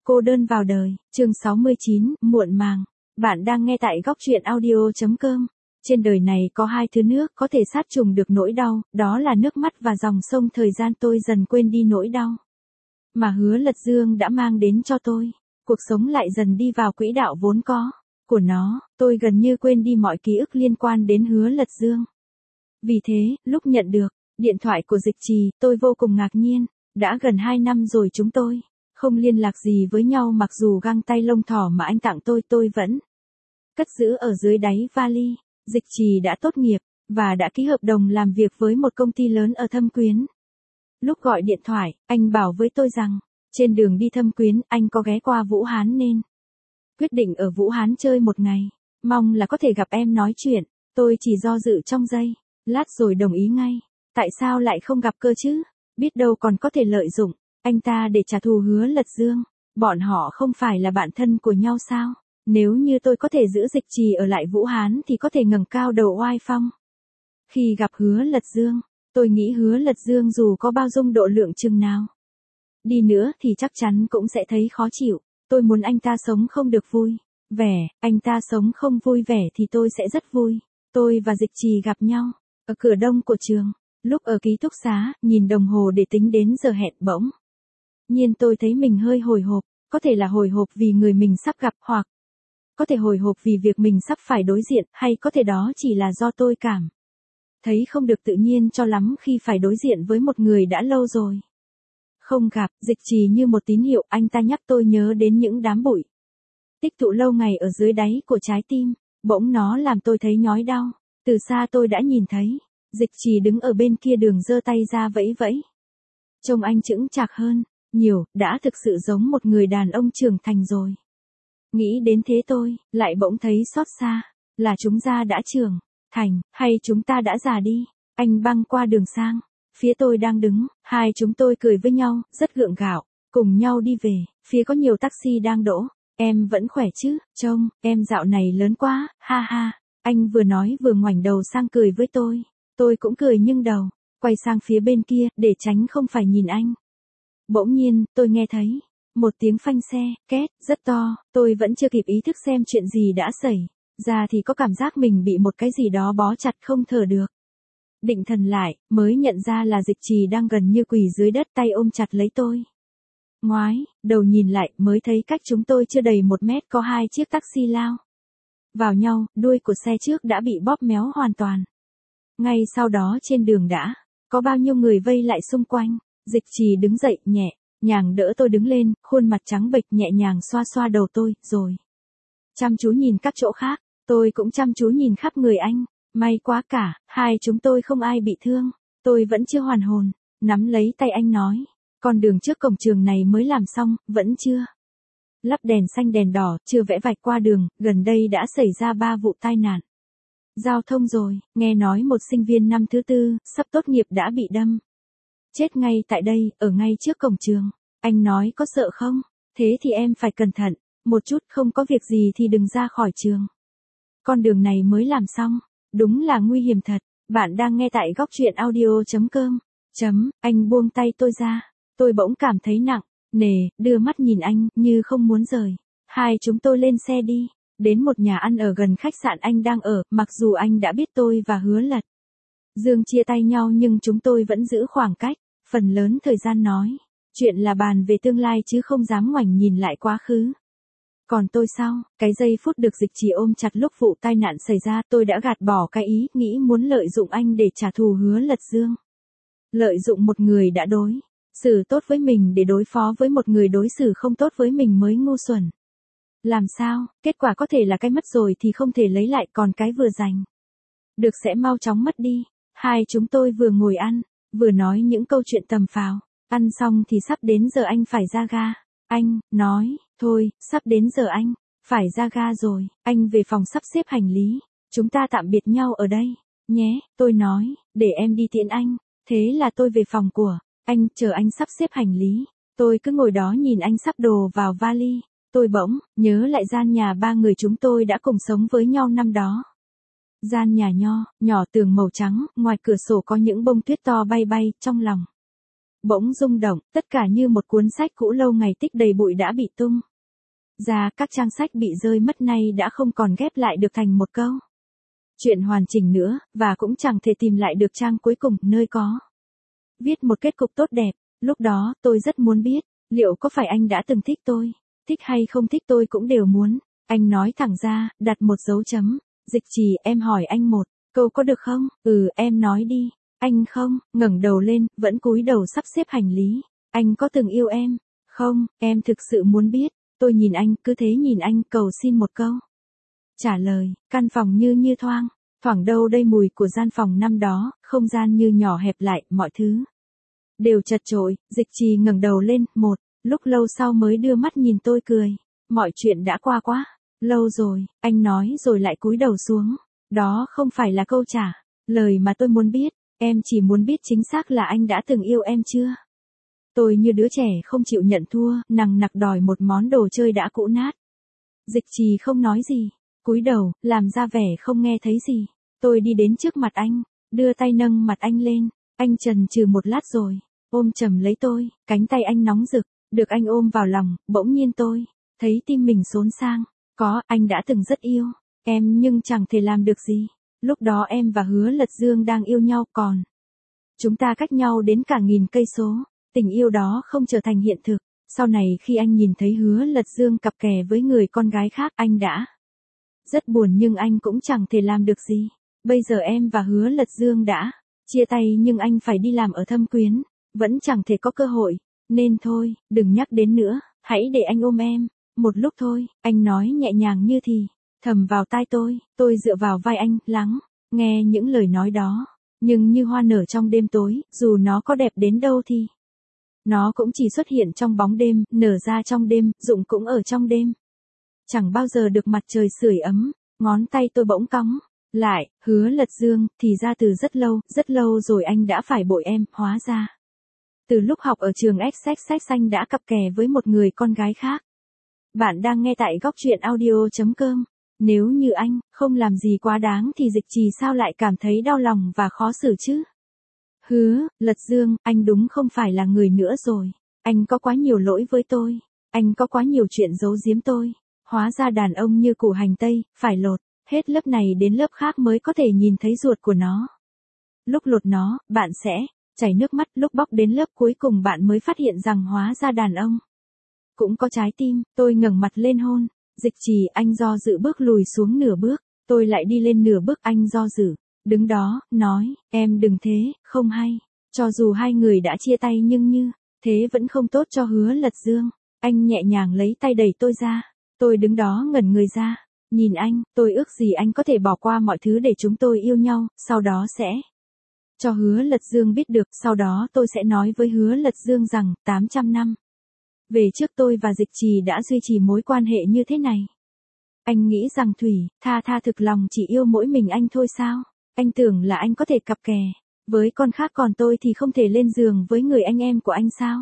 Cô đơn vào đời, chương 69, muộn màng. Bạn đang nghe tại góc truyện audio.com. Trên đời này có hai thứ nước có thể sát trùng được nỗi đau, đó là nước mắt và dòng sông thời gian. Tôi dần quên đi nỗi đau mà Hứa Lật Dương đã mang đến cho tôi. Cuộc sống lại dần đi vào quỹ đạo vốn có của nó, tôi gần như quên đi mọi ký ức liên quan đến Hứa Lật Dương. Vì thế, lúc nhận được điện thoại của Dịch Trì, tôi vô cùng ngạc nhiên. Đã gần 2 năm rồi chúng tôi không liên lạc gì với nhau, mặc dù găng tay lông thỏ mà anh tặng tôi vẫn cất giữ ở dưới đáy vali. Dịch Trì đã tốt nghiệp và đã ký hợp đồng làm việc với một công ty lớn ở Thâm Quyến. Lúc gọi điện thoại, anh bảo với tôi rằng, trên đường đi Thâm Quyến, anh có ghé qua Vũ Hán nên quyết định ở Vũ Hán chơi một ngày. Mong là có thể gặp em nói chuyện. Tôi chỉ do dự trong giây lát rồi đồng ý ngay. Tại sao lại không gặp cơ chứ? Biết đâu còn có thể lợi dụng anh ta để trả thù Hứa Lật Dương. Bọn họ không phải là bạn thân của nhau sao? Nếu như tôi có thể giữ Dịch Trì ở lại Vũ Hán thì có thể ngẩng cao đầu oai phong. Khi gặp Hứa Lật Dương, tôi nghĩ Hứa Lật Dương dù có bao dung độ lượng chừng nào đi nữa thì chắc chắn cũng sẽ thấy khó chịu. Tôi muốn anh ta sống không được vui vẻ, anh ta sống không vui vẻ thì tôi sẽ rất vui. Tôi và Dịch Trì gặp nhau ở cửa đông của trường. Lúc ở ký túc xá, nhìn đồng hồ để tính đến giờ hẹn bỗng nhiên tôi thấy mình hơi hồi hộp. Có thể là hồi hộp vì người mình sắp gặp, hoặc có thể hồi hộp vì việc mình sắp phải đối diện, hay có thể đó chỉ là do tôi cảm thấy không được tự nhiên cho lắm khi phải đối diện với một người đã lâu rồi không gặp. Dịch Trì như một tín hiệu, anh ta nhắc tôi nhớ đến những đám bụi tích tụ lâu ngày ở dưới đáy của trái tim. Bỗng nó làm tôi thấy nhói đau. Từ xa tôi đã nhìn thấy Dịch Trì đứng ở bên kia đường giơ tay ra vẫy vẫy. Trông anh chững chạc hơn nhiều, đã thực sự giống một người đàn ông trưởng thành rồi. Nghĩ đến thế tôi lại bỗng thấy xót xa. Là chúng ta đã trưởng thành, hay chúng ta đã già đi? Anh băng qua đường sang phía tôi đang đứng. Hai chúng tôi cười với nhau, rất gượng gạo, cùng nhau đi về. Phía có nhiều taxi đang đỗ. Em vẫn khỏe chứ? Trông em dạo này lớn quá, ha ha. Anh vừa nói vừa ngoảnh đầu sang cười với tôi. Tôi cũng cười nhưng đầu quay sang phía bên kia để tránh không phải nhìn anh. Bỗng nhiên, tôi nghe thấy một tiếng phanh xe, két, rất to. Tôi vẫn chưa kịp ý thức xem chuyện gì đã xảy ra thì có cảm giác mình bị một cái gì đó bó chặt không thở được. Định thần lại, mới nhận ra là Dịch Trì đang gần như quỳ dưới đất, tay ôm chặt lấy tôi. Ngoái đầu nhìn lại mới thấy cách chúng tôi chưa đầy 1 mét có 2 chiếc taxi lao vào nhau, đuôi của xe trước đã bị bóp méo hoàn toàn. Ngay sau đó trên đường đã có bao nhiêu người vây lại xung quanh. Dịch Trì đứng dậy nhẹ nhàng đỡ tôi đứng lên, khuôn mặt trắng bệch nhẹ nhàng xoa xoa đầu tôi, rồi chăm chú nhìn các chỗ khác. Tôi cũng chăm chú nhìn khắp người anh. May quá cả, hai chúng tôi không ai bị thương. Tôi vẫn chưa hoàn hồn, nắm lấy tay anh nói, con đường trước cổng trường này mới làm xong, vẫn chưa lắp đèn xanh đèn đỏ, chưa vẽ vạch qua đường. Gần đây đã xảy ra 3 vụ tai nạn giao thông rồi. Nghe nói một sinh viên năm thứ 4, sắp tốt nghiệp đã bị đâm chết ngay tại đây, ở ngay trước cổng trường. Anh nói có sợ không? Thế thì em phải cẩn thận một chút, không có việc gì thì đừng ra khỏi trường. Con đường này mới làm xong, đúng là nguy hiểm thật. Bạn đang nghe tại góc truyện audio.com. Anh buông tay tôi ra. Tôi bỗng cảm thấy nặng nề, đưa mắt nhìn anh như không muốn rời. Hai chúng tôi lên xe đi đến một nhà ăn ở gần khách sạn anh đang ở. Mặc dù anh đã biết tôi và Hứa Lật Dương chia tay nhau nhưng chúng tôi vẫn giữ khoảng cách. Phần lớn thời gian nói chuyện là bàn về tương lai chứ không dám ngoảnh nhìn lại quá khứ. Còn tôi sao? Cái giây phút được Dịch Trì ôm chặt lúc vụ tai nạn xảy ra, tôi đã gạt bỏ cái ý nghĩ muốn lợi dụng anh để trả thù Hứa Lật Dương. Lợi dụng một người đã đối xử tốt với mình để đối phó với một người đối xử không tốt với mình mới ngu xuẩn. Làm sao? Kết quả có thể là cái mất rồi thì không thể lấy lại, còn cái vừa giành được sẽ mau chóng mất đi. Hai chúng tôi vừa ngồi ăn, vừa nói những câu chuyện tầm phào. Ăn xong thì sắp đến giờ anh phải ra ga. Anh nói, thôi, sắp đến giờ anh phải ra ga rồi. Anh về phòng sắp xếp hành lý. Chúng ta tạm biệt nhau ở đây nhé. Tôi nói, để em đi tiễn anh. Thế là tôi về phòng của anh, chờ anh sắp xếp hành lý. Tôi cứ ngồi đó nhìn anh sắp đồ vào vali. Tôi bỗng nhớ lại gian nhà 3 người chúng tôi đã cùng sống với nhau năm đó. Gian nhà nhỏ, tường màu trắng, ngoài cửa sổ có những bông tuyết to bay bay. Trong lòng bỗng rung động, tất cả như một cuốn sách cũ lâu ngày tích đầy bụi đã bị tung ra, các trang sách bị rơi mất nay đã không còn ghép lại được thành một câu chuyện hoàn chỉnh nữa, và cũng chẳng thể tìm lại được trang cuối cùng nơi có viết một kết cục tốt đẹp. Lúc đó, tôi rất muốn biết, liệu có phải anh đã từng thích tôi? Thích hay không thích tôi cũng đều muốn. Anh nói thẳng ra, đặt một dấu chấm. Dịch Trì, em hỏi anh một câu có được không? Ừ, em nói đi. Anh không, ngẩng đầu lên, vẫn cúi đầu sắp xếp hành lý. Anh có từng yêu em? Không, em thực sự muốn biết. Tôi nhìn anh, cứ thế nhìn anh, cầu xin một câu trả lời. Căn phòng như thoáng đâu đây mùi của gian phòng năm đó, không gian như nhỏ hẹp lại, mọi thứ đều chật chội. Dịch Trì ngẩng đầu lên, một lúc lâu sau mới đưa mắt nhìn tôi cười. Mọi chuyện đã qua quá lâu rồi, anh nói rồi lại cúi đầu xuống. Đó không phải là câu trả lời mà tôi muốn biết, em chỉ muốn biết chính xác là anh đã từng yêu em chưa? Tôi như đứa trẻ không chịu nhận thua, nằng nặc đòi một món đồ chơi đã cũ nát. Dịch Trì không nói gì, cúi đầu, làm ra vẻ không nghe thấy gì. Tôi đi đến trước mặt anh, đưa tay nâng mặt anh lên. Anh chần chừ một lát rồi ôm chầm lấy tôi, cánh tay anh nóng rực, được anh ôm vào lòng, bỗng nhiên tôi thấy tim mình xốn sang. Có, anh đã từng rất yêu em nhưng chẳng thể làm được gì. Lúc đó em và Hứa Lật Dương đang yêu nhau, còn chúng ta cách nhau đến cả 1000 cây số. Tình yêu đó không trở thành hiện thực. Sau này khi anh nhìn thấy Hứa Lật Dương cặp kè với người con gái khác, anh đã rất buồn nhưng anh cũng chẳng thể làm được gì. Bây giờ em và Hứa Lật Dương đã chia tay nhưng anh phải đi làm ở Thâm Quyến, vẫn chẳng thể có cơ hội. Nên thôi, đừng nhắc đến nữa, hãy để anh ôm em. Một lúc thôi, anh nói nhẹ nhàng như thì thầm vào tai tôi dựa vào vai anh, lắng nghe những lời nói đó. Nhưng như hoa nở trong đêm tối, dù nó có đẹp đến đâu thì nó cũng chỉ xuất hiện trong bóng đêm, nở ra trong đêm, rụng cũng ở trong đêm. Chẳng bao giờ được mặt trời sưởi ấm. Ngón tay tôi bỗng cong lại. Hứa Lật Dương, thì ra từ rất lâu rồi anh đã phải bội em. Hóa ra từ lúc học ở trường XXX anh đã cặp kè với một người con gái khác. Bạn đang nghe tại góc truyện audio.com. Nếu như anh không làm gì quá đáng thì Dịch Trì sao lại cảm thấy đau lòng và khó xử chứ? Hứa Lật Dương, anh đúng không phải là người nữa rồi. Anh có quá nhiều lỗi với tôi. Anh có quá nhiều chuyện giấu giếm tôi. Hóa ra đàn ông như củ hành tây, phải lột hết lớp này đến lớp khác mới có thể nhìn thấy ruột của nó. Lúc lột nó, bạn sẽ chảy nước mắt, lúc bóc đến lớp cuối cùng bạn mới phát hiện rằng hóa ra đàn ông cũng có trái tim. Tôi ngẩng mặt lên hôn. Dịch Trì, anh do dự bước lùi xuống nửa bước. Tôi lại đi lên nửa bước, anh do dự đứng đó, nói, em đừng thế, không hay. Cho dù hai người đã chia tay nhưng như thế vẫn không tốt cho Hứa Lật Dương. Anh nhẹ nhàng lấy tay đẩy tôi ra. Tôi đứng đó ngẩn người ra, nhìn anh. Tôi ước gì anh có thể bỏ qua mọi thứ để chúng tôi yêu nhau, sau đó sẽ cho Hứa Lật Dương biết được. Sau đó tôi sẽ nói với Hứa Lật Dương rằng 800 năm về trước tôi và Dịch Trì đã duy trì mối quan hệ như thế này. Anh nghĩ rằng Thủy Tha thực lòng chỉ yêu mỗi mình anh thôi sao? Anh tưởng là anh có thể cặp kè với con khác, còn tôi thì không thể lên giường với người anh em của anh sao?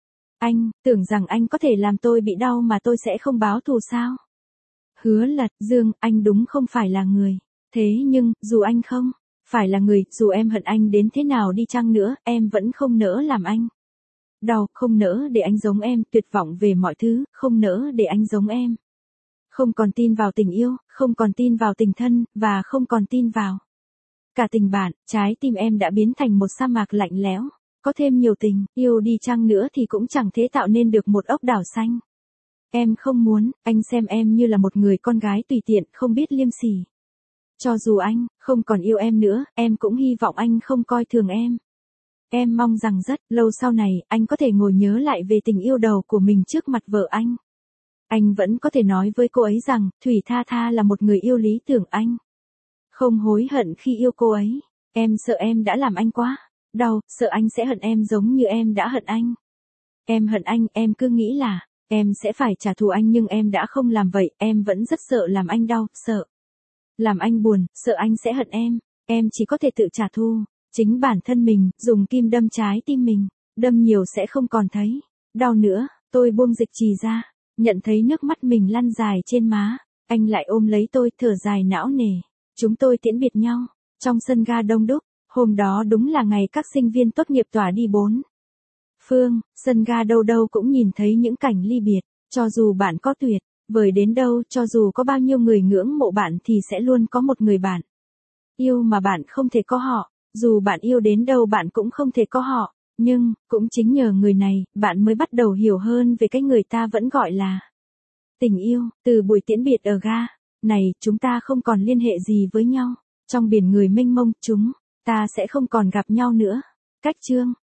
Anh tưởng rằng anh có thể làm tôi bị đau mà tôi sẽ không báo thù sao? Hứa Lật Dương, anh đúng không phải là người. Thế nhưng, dù anh không phải là người, dù em hận anh đến thế nào đi chăng nữa, em vẫn không nỡ làm anh đau, không nỡ để anh giống em, tuyệt vọng về mọi thứ, không nỡ để anh giống em. Không còn tin vào tình yêu, không còn tin vào tình thân, và không còn tin vào cả tình bạn. Trái tim em đã biến thành một sa mạc lạnh lẽo. Có thêm nhiều tình yêu đi chăng nữa thì cũng chẳng thể tạo nên được một ốc đảo xanh. Em không muốn anh xem em như là một người con gái tùy tiện, không biết liêm sỉ. Cho dù anh không còn yêu em nữa, em cũng hy vọng anh không coi thường em. Em mong rằng rất lâu sau này, anh có thể ngồi nhớ lại về tình yêu đầu của mình trước mặt vợ anh. Anh vẫn có thể nói với cô ấy rằng, Thủy Tha là một người yêu lý tưởng anh. Không hối hận khi yêu cô ấy. Em sợ em đã làm anh quá đau, sợ anh sẽ hận em giống như em đã hận anh. Em hận anh, em cứ nghĩ là em sẽ phải trả thù anh nhưng em đã không làm vậy. Em vẫn rất sợ làm anh đau, sợ làm anh buồn, sợ anh sẽ hận em. Em chỉ có thể tự trả thù chính bản thân mình, dùng kim đâm trái tim mình. Đâm nhiều sẽ không còn thấy đau nữa. Tôi buông Dịch Trì ra, nhận thấy nước mắt mình lăn dài trên má. Anh lại ôm lấy tôi, thở dài não nề. Chúng tôi tiễn biệt nhau trong sân ga đông đúc. Hôm đó đúng là ngày các sinh viên tốt nghiệp tỏa đi 4 Phương, sân ga đâu đâu cũng nhìn thấy những cảnh ly biệt, cho dù bạn có tuyệt vời đến đâu, cho dù có bao nhiêu người ngưỡng mộ bạn thì sẽ luôn có một người bạn yêu mà bạn không thể có họ, dù bạn yêu đến đâu bạn cũng không thể có họ, nhưng, cũng chính nhờ người này, bạn mới bắt đầu hiểu hơn về cái người ta vẫn gọi là tình yêu. Từ buổi tiễn biệt ở ga này, chúng ta không còn liên hệ gì với nhau, trong biển người mênh mông, chúng ta sẽ không còn gặp nhau nữa. Cách chương